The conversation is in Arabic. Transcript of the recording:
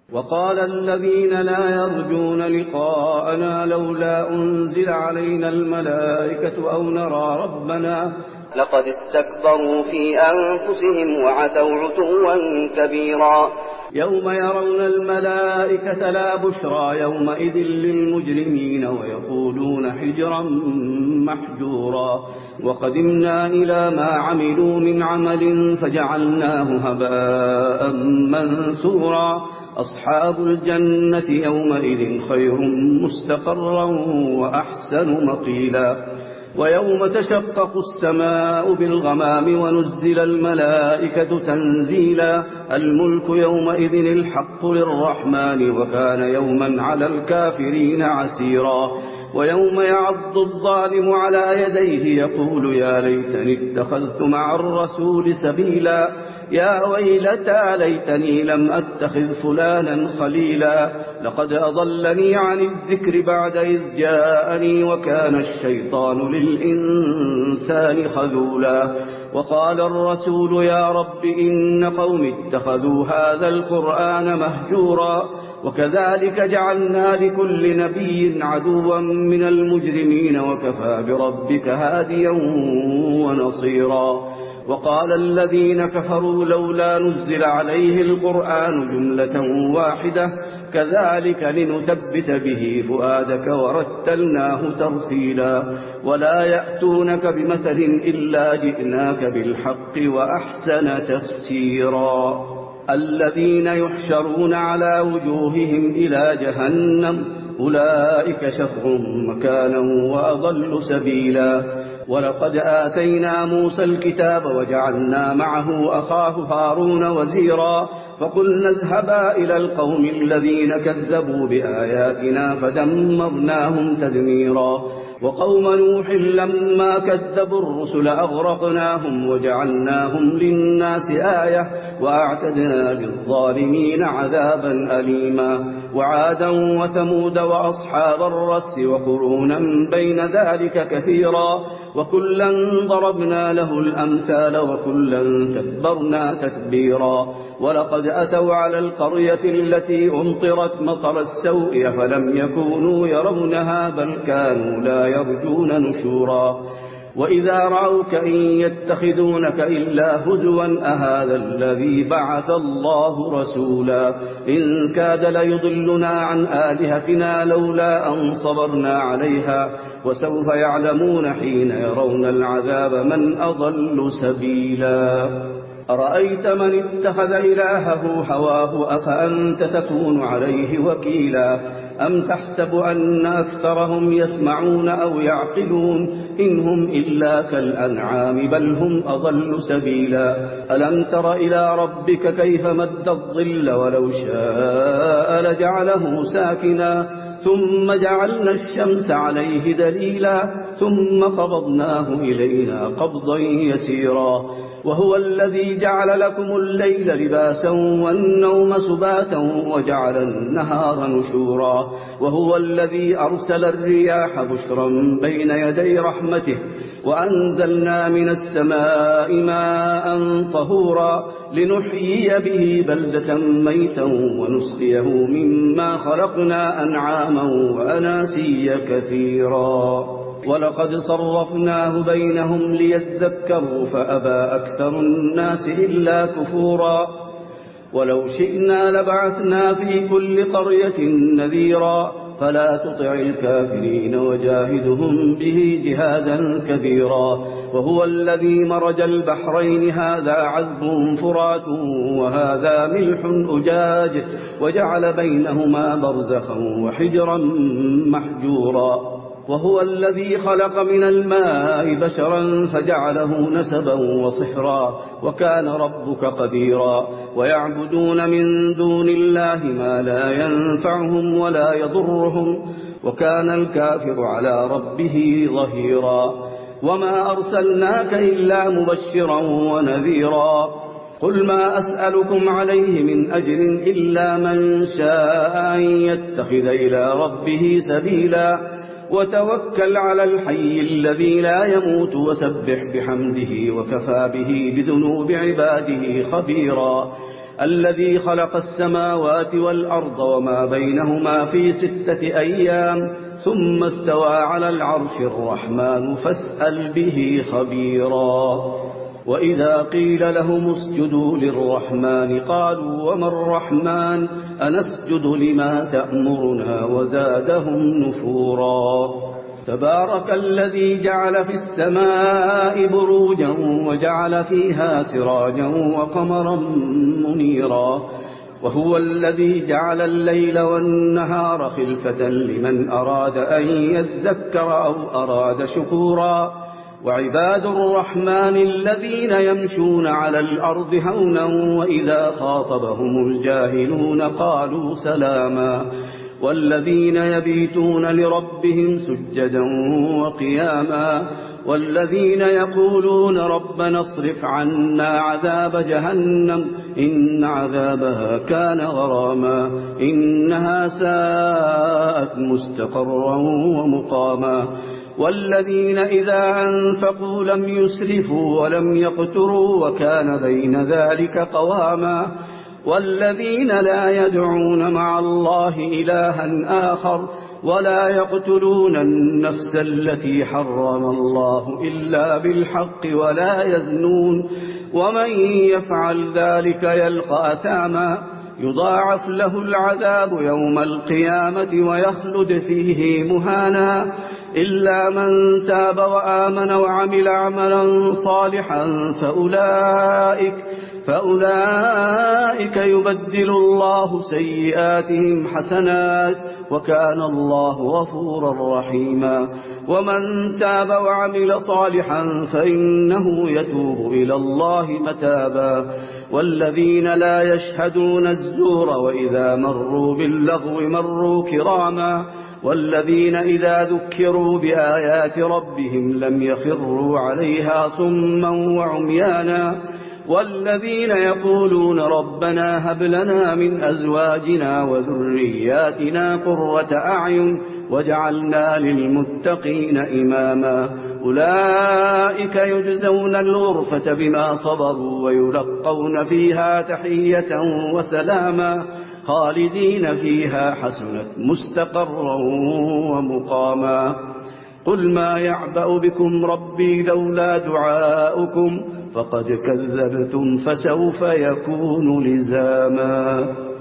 وقال الذين لا يرجون لقاءنا لولا أنزل علينا الملائكة أو نرى ربنا لقد استكبروا في أنفسهم وعتوا عتوا كبيرا. يوم يرون الملائكة لا بشرى يومئذ للمجرمين ويقولون حجرا محجورا. وقدمنا إلى ما عملوا من عمل فجعلناه هباء منثورا. أصحاب الجنة يومئذ خير مستقرا وأحسن مقيلا. ويوم تشقق السماء بالغمام ونزل الملائكة تنزيلا. الملك يومئذ الحق للرحمن وكان يوما على الكافرين عسيرا. ويوم يعض الظالم على يديه يقول يا ليتني اتخذت مع الرسول سبيلا. يا ويلتى ليتني لم أتخذ فلانا خليلا. لقد أضلني عن الذكر بعد إذ جاءني وكان الشيطان للإنسان خذولا. وقال الرسول يا رب إن قوم اتخذوا هذا القرآن مهجورا. وكذلك جعلنا لكل نبي عدوا من المجرمين وكفى بربك هاديا ونصيرا. وقال الذين كفروا لولا نزل عليه القرآن جملة واحدة كذلك لنثبت به فؤادك ورتلناه ترتيلا. ولا يأتونك بمثل إلا جئناك بالحق وأحسن تفسيرا. الذين يحشرون على وجوههم إلى جهنم أولئك شر مكانا وأضل سبيلا. ولقد آتينا موسى الكتاب وجعلنا معه أخاه هارون وزيرا. فقلنا اذهبا إلى القوم الذين كذبوا بآياتنا فدمرناهم تدميرا. وقوم نوح لما كذبوا الرسل أغرقناهم وجعلناهم للناس آية وأعتدنا للظالمين عذابا أليما. وعادا وثمود وأصحاب الرس وقرونا بين ذلك كثيرا. وكلا ضربنا له الأمثال وكلا تبرنا تتبيرا. ولقد أتوا على القرية التي أمطرت مطر السوء فلم يكونوا يرونها بل كانوا لا يرجون نشورا. وإذا رأوك إن يتخذونك إلا هزوا أهذا الذي بعث الله رسولا. إن كاد ليضلنا عن آلهتنا لولا أن صبرنا عليها. وسوف يعلمون حين يرون العذاب من أضل سبيلا. أرأيت من اتخذ إلهه هواه أفأنت تكون عليه وكيلا. أم تحسب أن أكثرهم يسمعون أو يعقلون إنهم إلا كالأنعام بل هم أضل سبيلا. ألم تر إلى ربك كيف مد الظل ولو شاء لجعله ساكنا ثم جعلنا الشمس عليه دليلا ثم قبضناه إلينا قبضا يسيرا. وهو الذي جعل لكم الليل لباسا والنوم سباتا وجعل النهار نشورا. وهو الذي أرسل الرياح بشرا بين يدي رحمته وأنزلنا من السماء ماء طهورا لنحيي به بلدة ميتا ونسقيه مما خلقنا أنعاما وأناسيا كثيرا. ولقد صرفناه بينهم ليذكروا فأبى أكثر الناس إلا كفورا. ولو شئنا لبعثنا في كل قرية نذيرا فلا تطع الكافرين وجاهدهم به جهادا كبيرا. وهو الذي مرج البحرين هذا عذب فرات وهذا ملح أجاج وجعل بينهما برزخا وحجرا محجورا. وهو الذي خلق من الماء بشرا فجعله نسبا وصهرا وكان ربك قديرا. ويعبدون من دون الله ما لا ينفعهم ولا يضرهم وكان الكافر على ربه ظهيرا. وما أرسلناك إلا مبشرا ونذيرا. قل ما أسألكم عليه من أجر إلا من شاء أن يتخذ إلى ربه سبيلا. وتوكل على الحي الذي لا يموت وسبح بحمده وكفى به بذنوب عباده خبيرا. الذي خلق السماوات والأرض وما بينهما في 6 أيام ثم استوى على العرش الرحمن فاسأل به خبيرا. وإذا قيل لهم اسجدوا للرحمن قالوا وما الرحمن أنسجد لما تأمرنا وزادهم نفورا. تبارك الذي جعل في السماء بروجا وجعل فيها سراجا وقمرا منيرا. وهو الذي جعل الليل والنهار خلفة لمن أراد أن يذكر أو أراد شكورا. وعباد الرحمن الذين يمشون على الأرض هونا وإذا خاطبهم الجاهلون قالوا سلاما. والذين يبيتون لربهم سجدا وقياما. والذين يقولون ربنا اصرف عنا عذاب جهنم إن عذابها كان غراما إنها ساءت مستقرا ومقاما. والذين إذا أنفقوا لم يسرفوا ولم يقتروا وكان بين ذلك قواما. والذين لا يدعون مع الله إلها آخر ولا يقتلون النفس التي حرم الله إلا بالحق ولا يزنون ومن يفعل ذلك يلقى أثاما يضاعف له العذاب يوم القيامة ويخلد فيه مهانا إلا من تاب وآمن وعمل عملا صالحا فأولئك يبدل الله سيئاتهم حسنات وكان الله غفورا رحيما. ومن تاب وعمل صالحا فإنه يتوب إلى الله متابا. والذين لا يشهدون الزور وإذا مروا باللغو مروا كراما. والذين إذا ذكروا بآيات ربهم لم يخروا عليها صما وعميانا. والذين يقولون ربنا هب لنا من أزواجنا وذرياتنا قرة أعين واجعلنا للمتقين إماما. أولئك يجزون الغرفة بما صبروا ويلقون فيها تحية وسلاما خالدين فيها حسنت مستقرا ومقاما. قل ما يعبأ بكم ربي لولا دعاؤكم فقد كذبتم فسوف يكون لزاما.